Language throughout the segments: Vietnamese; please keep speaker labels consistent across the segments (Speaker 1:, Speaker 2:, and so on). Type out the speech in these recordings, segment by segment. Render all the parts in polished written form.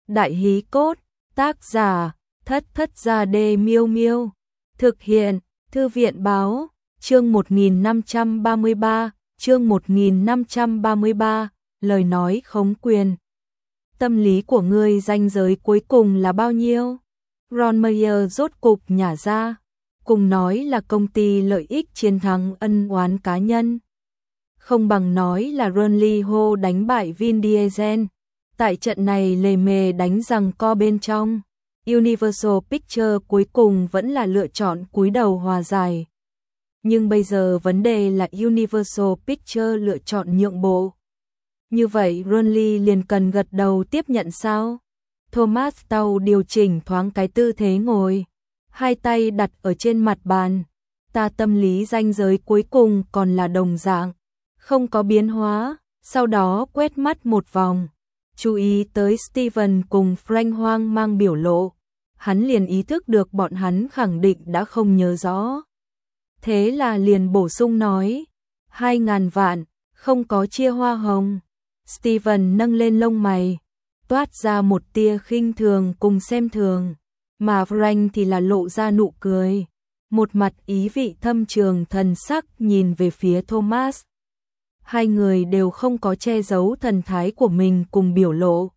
Speaker 1: Đại hí cốt, tác giả, Thất Thất Gia Đê Miêu Miêu. Thực hiện, Thư viện báo, chương 1533, chương 1533, lời nói khống quyền. Tâm lý của ngươi ranh giới cuối cùng là bao nhiêu? Ron Meyer rốt cục nhả ra, cùng nói là công ty lợi ích chiến thắng ân oán cá nhân. Không bằng nói là Ron Lee Ho đánh bại Vin Diesel. Tại trận này lề mề đánh giằng co bên trong, Universal Pictures cuối cùng vẫn là lựa chọn cúi đầu hòa giải. Nhưng bây giờ vấn đề là Universal Pictures lựa chọn nhượng bộ. Như vậy Ron Lee liền cần gật đầu tiếp nhận sao? Thomas Tao điều chỉnh thoáng cái tư thế ngồi, hai tay đặt ở trên mặt bàn. Ta tâm lý ranh giới cuối cùng còn là đồng dạng, không có biến hóa. Sau đó quét mắt một vòng, chú ý tới Steven cùng Frank hoang mang biểu lộ, hắn liền ý thức được bọn hắn khẳng định đã không nhớ rõ. Thế là liền bổ sung nói, 2.000 vạn, không có chia hoa hồng. Steven nâng lên lông mày, toát ra một tia khinh thường cùng xem thường, mà Frank thì là lộ ra nụ cười, một mặt ý vị thâm trường thần sắc nhìn về phía Thomas. Hai người đều không có che giấu thần thái của mình cùng biểu lộ.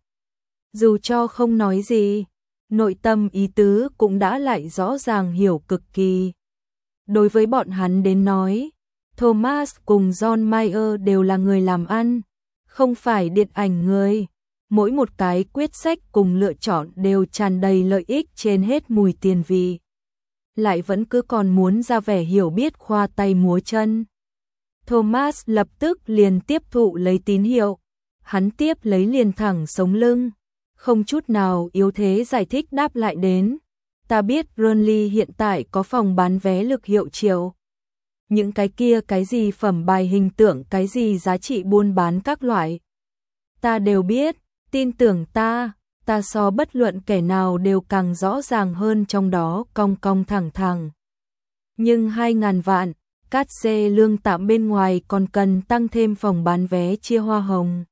Speaker 1: Dù cho không nói gì, nội tâm ý tứ cũng đã lại rõ ràng hiểu cực kỳ. Đối với bọn hắn đến nói, Thomas cùng John Mayer đều là người làm ăn, không phải điện ảnh người. Mỗi một cái quyết sách cùng lựa chọn đều tràn đầy lợi ích trên hết mùi tiền vị. Lại vẫn cứ còn muốn ra vẻ hiểu biết khoa tay múa chân. Thomas lập tức liền tiếp thụ lấy tín hiệu, hắn tiếp lấy liền thẳng sống lưng, không chút nào yếu thế giải thích đáp lại đến. Ta biết Ron Lee hiện tại có phòng bán vé lực hiệu triệu. Những cái kia cái gì phẩm bài hình tượng cái gì giá trị buôn bán các loại. Ta đều biết, tin tưởng ta so bất luận kẻ nào đều càng rõ ràng hơn trong đó cong cong thẳng thẳng. Nhưng 2.000 vạn, cát xê lương tạm bên ngoài còn cần tăng thêm phòng bán vé chia hoa hồng.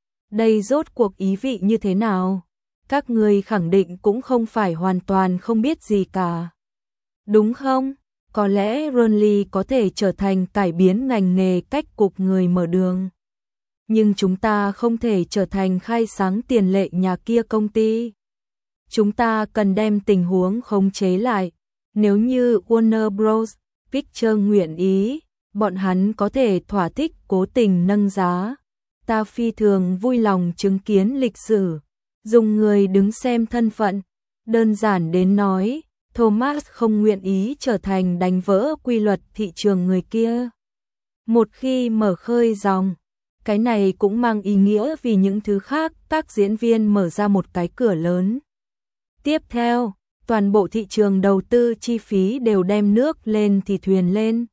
Speaker 1: Đây rốt cuộc ý vị như thế nào? Các người khẳng định cũng không phải hoàn toàn không biết gì cả. Đúng không? Có lẽ Ron Lee có thể trở thành cải biến ngành nghề cách cục người mở đường. Nhưng chúng ta không thể trở thành khai sáng tiền lệ nhà kia công ty. Chúng ta cần đem tình huống khống chế lại. Nếu như Warner Bros. Pictures nguyện ý, bọn hắn có thể thỏa thích cố tình nâng giá. Ta phi thường vui lòng chứng kiến lịch sử, dùng người đứng xem thân phận. Đơn giản đến nói, Thomas không nguyện ý trở thành đánh vỡ quy luật thị trường người kia. Một khi mở khơi dòng, cái này cũng mang ý nghĩa vì những thứ khác các diễn viên mở ra một cái cửa lớn. Tiếp theo, toàn bộ thị trường đầu tư chi phí đều đem nước lên thì thuyền lên.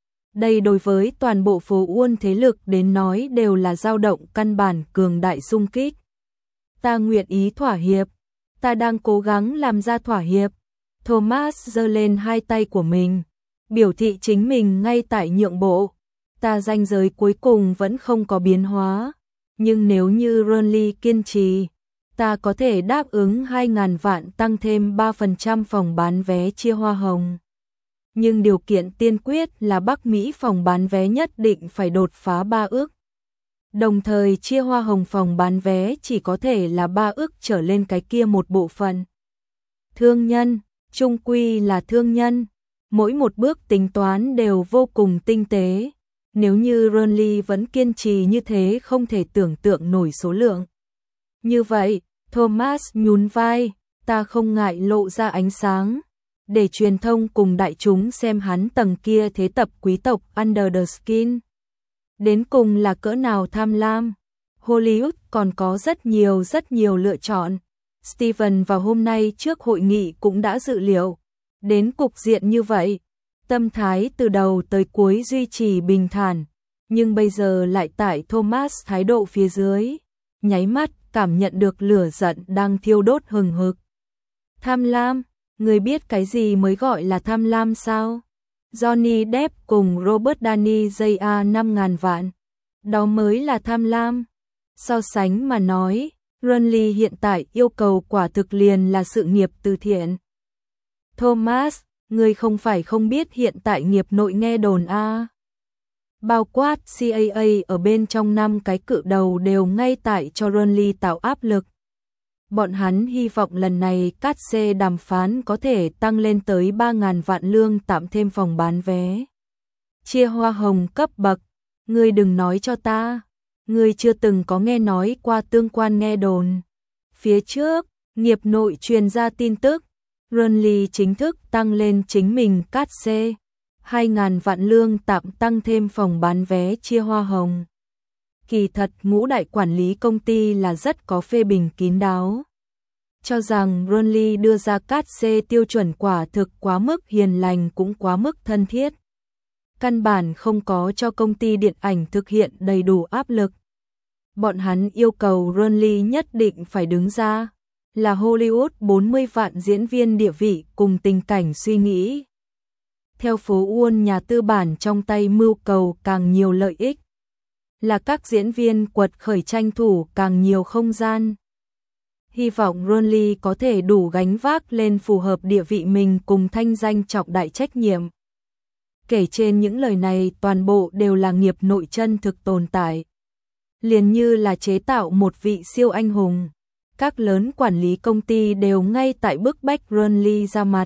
Speaker 1: Đây đối với toàn bộ phố Uôn thế lực đến nói đều là dao động căn bản cường đại xung kích. Ta nguyện ý thỏa hiệp, ta đang cố gắng làm ra thỏa hiệp. Thomas giơ lên hai tay của mình, biểu thị chính mình ngay tại nhượng bộ. Ta ranh giới cuối cùng vẫn không có biến hóa, nhưng nếu như Ron Lee kiên trì, ta có thể đáp ứng 2.000 vạn tăng thêm 3% phòng bán vé chia hoa hồng. Nhưng điều kiện tiên quyết là Bắc Mỹ phòng bán vé nhất định phải đột phá 3 ức. Đồng thời chia hoa hồng phòng bán vé chỉ có thể là 3 ức trở lên cái kia một bộ phận. Thương nhân, chung quy là thương nhân, mỗi một bước tính toán đều vô cùng tinh tế. Nếu như Ron Lee vẫn kiên trì như thế không thể tưởng tượng nổi số lượng. Như vậy, Thomas nhún vai, ta không ngại lộ ra ánh sáng, để truyền thông cùng đại chúng xem hắn tầng kia thế tập quý tộc under the skin. Đến cùng là cỡ nào tham lam. Hollywood còn có rất nhiều lựa chọn. Steven vào hôm nay trước hội nghị cũng đã dự liệu. Đến cục diện như vậy, tâm thái từ đầu tới cuối duy trì bình thản, nhưng bây giờ lại tại Thomas thái độ phía dưới, nháy mắt cảm nhận được lửa giận đang thiêu đốt hừng hực. Tham lam, người biết cái gì mới gọi là tham lam sao? Johnny Depp cùng Robert Downey Jr. 5.000 vạn, đó mới là tham lam. So sánh mà nói, Ronly hiện tại yêu cầu quả thực liền là sự nghiệp từ thiện. Thomas, ngươi không phải không biết hiện tại nghiệp nội nghe đồn a. Bao quát CAA ở bên trong 5 cái cự đầu đều ngay tại cho Ronly tạo áp lực. Bọn hắn hy vọng lần này cát xê đàm phán có thể tăng lên tới 3.000 vạn lương tạm thêm phòng bán vé. Chia hoa hồng cấp bậc, ngươi đừng nói cho ta, ngươi chưa từng có nghe nói qua tương quan nghe đồn. Phía trước, nghiệp nội truyền ra tin tức, Ronly chính thức tăng lên chính mình cát xê, 2.000 vạn lương tạm tăng thêm phòng bán vé chia hoa hồng. Kỳ thật ngũ đại quản lý công ty là rất có phê bình kín đáo. Cho rằng Ronly đưa ra cát xê tiêu chuẩn quả thực quá mức hiền lành cũng quá mức thân thiết. Căn bản không có cho công ty điện ảnh thực hiện đầy đủ áp lực. Bọn hắn yêu cầu Ronly nhất định phải đứng ra, là Hollywood 40 vạn diễn viên địa vị cùng tình cảnh suy nghĩ. Theo phố Uôn nhà tư bản trong tay mưu cầu càng nhiều lợi ích, là các diễn viên quật khởi tranh thủ càng nhiều không gian. Hy vọng Ronly có thể đủ gánh vác lên phù hợp địa vị mình cùng thanh danh trọng đại trách nhiệm. Kể trên những lời này toàn bộ đều là nghiệp nội chân thực tồn tại. Liền như là chế tạo một vị siêu anh hùng. Các lớn quản lý công ty đều ngay tại bức bách Ronly ra mặt.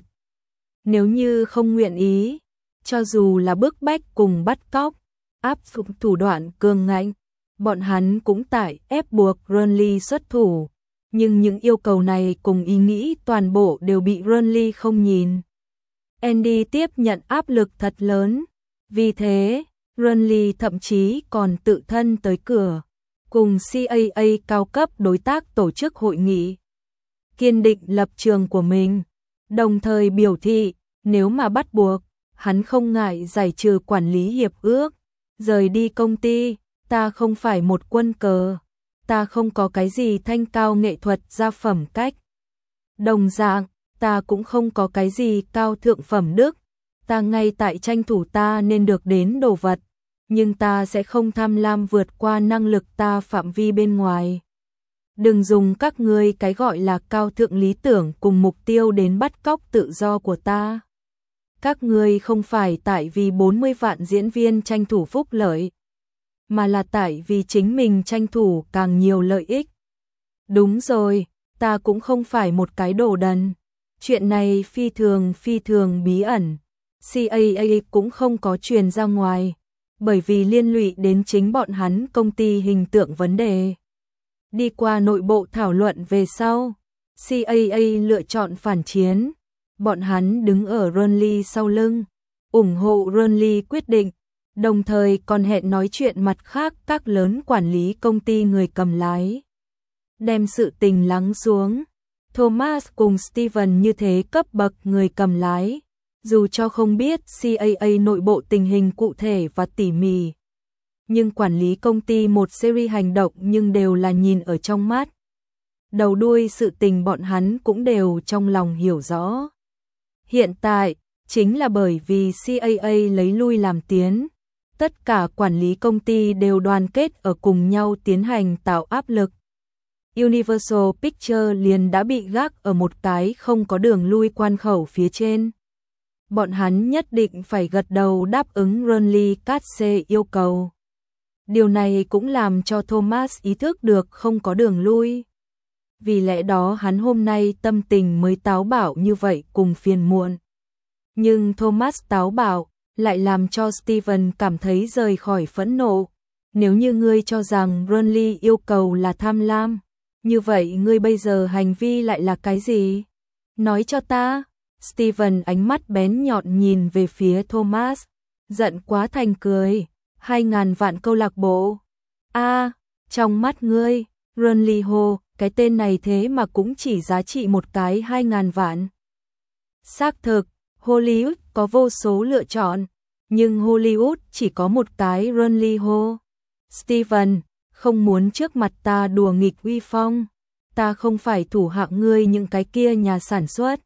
Speaker 1: Nếu như không nguyện ý, cho dù là bức bách cùng bắt cóc, áp dụng thủ đoạn cường ngạnh, bọn hắn cũng tại ép buộc Ronly xuất thủ. Nhưng những yêu cầu này cùng ý nghĩ toàn bộ đều bị Ronly không nhìn. Andy tiếp nhận áp lực thật lớn. Vì thế, Ronly thậm chí còn tự thân tới cửa, cùng CAA cao cấp đối tác tổ chức hội nghị. Kiên định lập trường của mình, đồng thời biểu thị, nếu mà bắt buộc, hắn không ngại giải trừ quản lý hiệp ước, rời đi công ty, ta không phải một quân cờ. Ta không có cái gì thanh cao nghệ thuật gia phẩm cách. Đồng dạng, ta cũng không có cái gì cao thượng phẩm đức. Ta ngay tại tranh thủ ta nên được đến đồ vật. Nhưng ta sẽ không tham lam vượt qua năng lực ta phạm vi bên ngoài. Đừng dùng các ngươi cái gọi là cao thượng lý tưởng cùng mục tiêu đến bắt cóc tự do của ta. Các ngươi không phải tại vì 40 vạn diễn viên tranh thủ phúc lợi, mà là tại vì chính mình tranh thủ càng nhiều lợi ích. Đúng rồi, ta cũng không phải một cái đồ đần. Chuyện này phi thường bí ẩn. CAA cũng không có truyền ra ngoài, bởi vì liên lụy đến chính bọn hắn công ty hình tượng vấn đề. Đi qua nội bộ thảo luận về sau, CAA lựa chọn phản chiến. Bọn hắn đứng ở Ronly sau lưng, ủng hộ Ronly quyết định. Đồng thời còn hẹn nói chuyện mặt khác các lớn quản lý công ty người cầm lái. Đem sự tình lắng xuống, Thomas cùng Steven như thế cấp bậc người cầm lái, dù cho không biết CAA nội bộ tình hình cụ thể và tỉ mỉ. Nhưng quản lý công ty một series hành động nhưng đều là nhìn ở trong mắt. Đầu đuôi sự tình bọn hắn cũng đều trong lòng hiểu rõ. Hiện tại, chính là bởi vì CAA lấy lui làm tiến. Tất cả quản lý công ty đều đoàn kết ở cùng nhau tiến hành tạo áp lực. Universal Pictures liền đã bị gác ở một cái không có đường lui quan khẩu phía trên. Bọn hắn nhất định phải gật đầu đáp ứng Ronly Katze yêu cầu. Điều này cũng làm cho Thomas ý thức được không có đường lui. Vì lẽ đó hắn hôm nay tâm tình mới táo bạo như vậy cùng phiền muộn. Nhưng Thomas táo bạo lại làm cho Steven cảm thấy rời khỏi phẫn nộ. Nếu như ngươi cho rằng Ronly yêu cầu là tham lam, như vậy ngươi bây giờ hành vi lại là cái gì? Nói cho ta. Steven ánh mắt bén nhọn nhìn về phía Thomas, giận quá thành cười. 2.000 vạn câu lạc bộ. Trong mắt ngươi, Ronly hô, cái tên này thế mà cũng chỉ giá trị một cái 2.000 vạn. Xác thực, Hollywood có vô số lựa chọn, nhưng Hollywood chỉ có một cái Ronly hô. Steven, không muốn trước mặt ta đùa nghịch uy phong. Ta không phải thủ hạ ngươi những cái kia nhà sản xuất.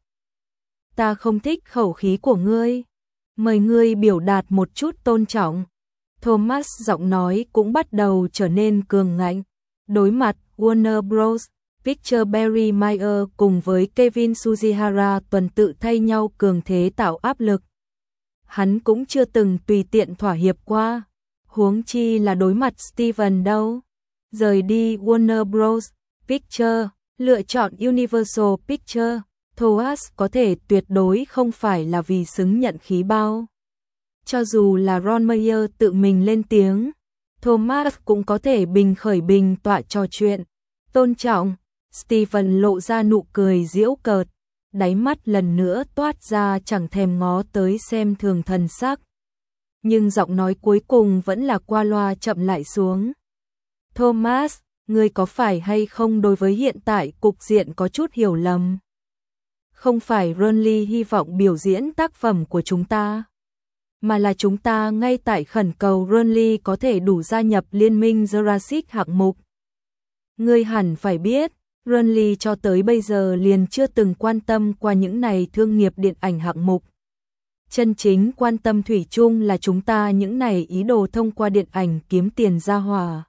Speaker 1: Ta không thích khẩu khí của ngươi. Mời ngươi biểu đạt một chút tôn trọng. Thomas giọng nói cũng bắt đầu trở nên cường ngạnh. Đối mặt Warner Bros, Pictures Barry Meyer cùng với Kevin Sujihara tuần tự thay nhau cường thế tạo áp lực. Hắn cũng chưa từng tùy tiện thỏa hiệp qua, huống chi là đối mặt Steven đâu. Rời đi Warner Bros. Pictures, lựa chọn Universal Pictures, Thomas có thể tuyệt đối không phải là vì xứng nhận khí bao. Cho dù là Ron Meyer tự mình lên tiếng, Thomas cũng có thể bình khởi bình tọa trò chuyện, tôn trọng. Steven lộ ra nụ cười giễu cợt, đáy mắt lần nữa toát ra chẳng thèm ngó tới xem thường thần sắc. Nhưng giọng nói cuối cùng vẫn là qua loa chậm lại xuống. Thomas, ngươi có phải hay không đối với hiện tại cục diện có chút hiểu lầm? Không phải Ronly hy vọng biểu diễn tác phẩm của chúng ta, mà là chúng ta ngay tại khẩn cầu Ronly có thể đủ gia nhập liên minh Jurassic hạng mục. Ngươi hẳn phải biết, Ronly cho tới bây giờ liền chưa từng quan tâm qua những này thương nghiệp điện ảnh hạng mục. Chân chính quan tâm thủy chung là chúng ta những này ý đồ thông qua điện ảnh kiếm tiền ra hỏa.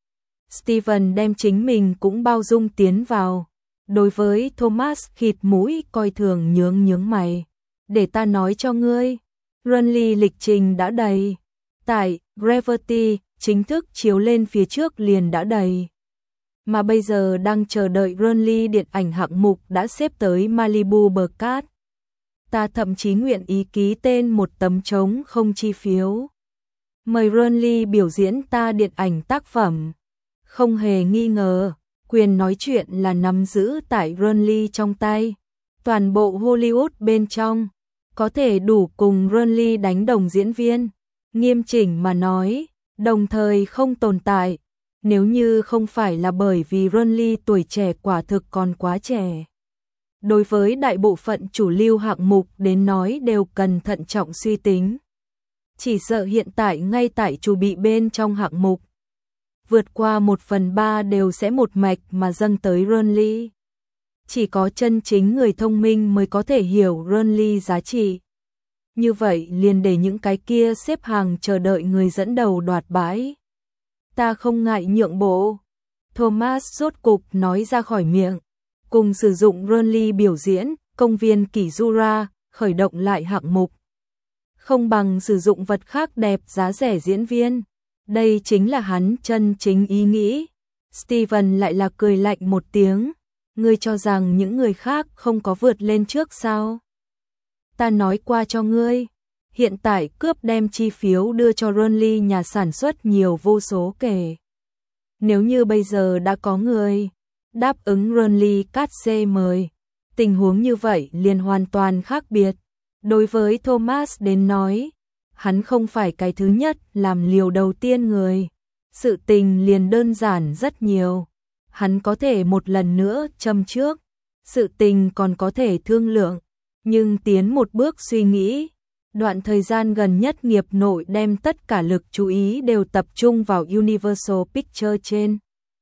Speaker 1: Steven đem chính mình cũng bao dung tiến vào. Đối với Thomas khịt mũi coi thường nhướng mày. Để ta nói cho ngươi, Ronly lịch trình đã đầy. Tại Gravity chính thức chiếu lên phía trước liền đã đầy. Mà bây giờ đang chờ đợi Ronly điện ảnh hạng mục đã xếp tới Malibu bờ cát. Ta thậm chí nguyện ý ký tên một tấm trống không chi phiếu. Mời Ronly biểu diễn ta điện ảnh tác phẩm. Không hề nghi ngờ, quyền nói chuyện là nắm giữ tại Ronly trong tay. Toàn bộ Hollywood bên trong, có thể đủ cùng Ronly đánh đồng diễn viên. Nghiêm chỉnh mà nói, đồng thời không tồn tại. Nếu như không phải là bởi vì Ronly tuổi trẻ quả thực còn quá trẻ. Đối với đại bộ phận chủ lưu hạng mục đến nói đều cần thận trọng suy tính. Chỉ sợ hiện tại ngay tại chủ bị bên trong hạng mục, vượt qua 1/3 đều sẽ một mạch mà dâng tới Ronly. Chỉ có chân chính người thông minh mới có thể hiểu Ronly giá trị. Như vậy liền để những cái kia xếp hàng chờ đợi người dẫn đầu đoạt bãi. Ta không ngại nhượng bộ. Thomas rốt cục nói ra khỏi miệng. Cùng sử dụng Ronly biểu diễn, công viên Kizura, khởi động lại hạng mục. Không bằng sử dụng vật khác đẹp giá rẻ diễn viên. Đây chính là hắn chân chính ý nghĩ. Steven lại là cười lạnh một tiếng. Ngươi cho rằng những người khác không có vượt lên trước sao? Ta nói qua cho ngươi. Hiện tại cướp đem chi phiếu đưa cho Ronly nhà sản xuất nhiều vô số kể. Nếu như bây giờ đã có người đáp ứng Ronly cát xê mời, tình huống như vậy liền hoàn toàn khác biệt. Đối với Thomas đến nói, hắn không phải cái thứ nhất làm liều đầu tiên người. Sự tình liền đơn giản rất nhiều. Hắn có thể một lần nữa châm trước. Sự tình còn có thể thương lượng. Nhưng tiến một bước suy nghĩ. Đoạn thời gian gần nhất nghiệp nội đem tất cả lực chú ý đều tập trung vào Universal Pictures trên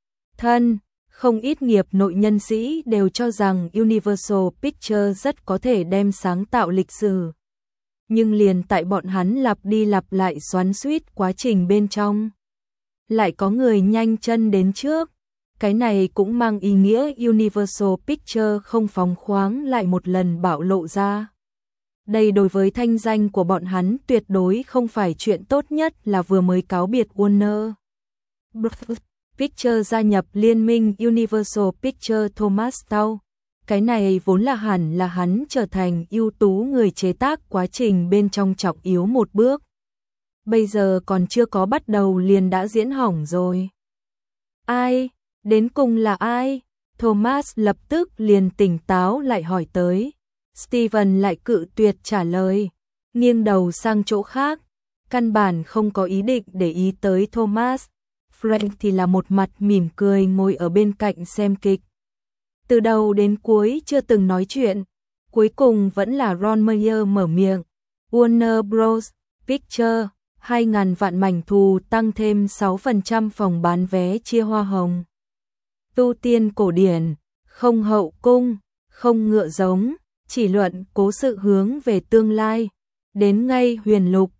Speaker 1: thân. Không ít nghiệp nội nhân sĩ đều cho rằng Universal Pictures rất có thể đem sáng tạo lịch sử. Nhưng liền tại bọn hắn lặp đi lặp lại xoắn xuýt quá trình bên trong, lại có người nhanh chân đến trước. Cái này cũng mang ý nghĩa Universal Pictures không phóng khoáng lại một lần bạo lộ ra. Đây đối với thanh danh của bọn hắn tuyệt đối không phải chuyện tốt nhất là vừa mới cáo biệt Warner Pictures gia nhập liên minh Universal Pictures Thomas Tao. Cái này vốn là hẳn là hắn trở thành ưu tú người chế tác quá trình bên trong trọng yếu một bước. Bây giờ còn chưa có bắt đầu liền đã diễn hỏng rồi. Ai? Đến cùng là ai? Thomas lập tức liền tỉnh táo lại hỏi tới. Steven lại cự tuyệt trả lời, nghiêng đầu sang chỗ khác, căn bản không có ý định để ý tới Thomas. Frank thì là một mặt mỉm cười ngồi ở bên cạnh xem kịch. Từ đầu đến cuối chưa từng nói chuyện, cuối cùng vẫn là Ron Meyer mở miệng. Warner Bros. Pictures, 2.000 vạn mảnh thù tăng thêm 6% phòng bán vé chia hoa hồng. Tu tiên cổ điển, không hậu cung, không ngựa giống, chỉ luận cố sự hướng về tương lai. Đến ngay huyền lục,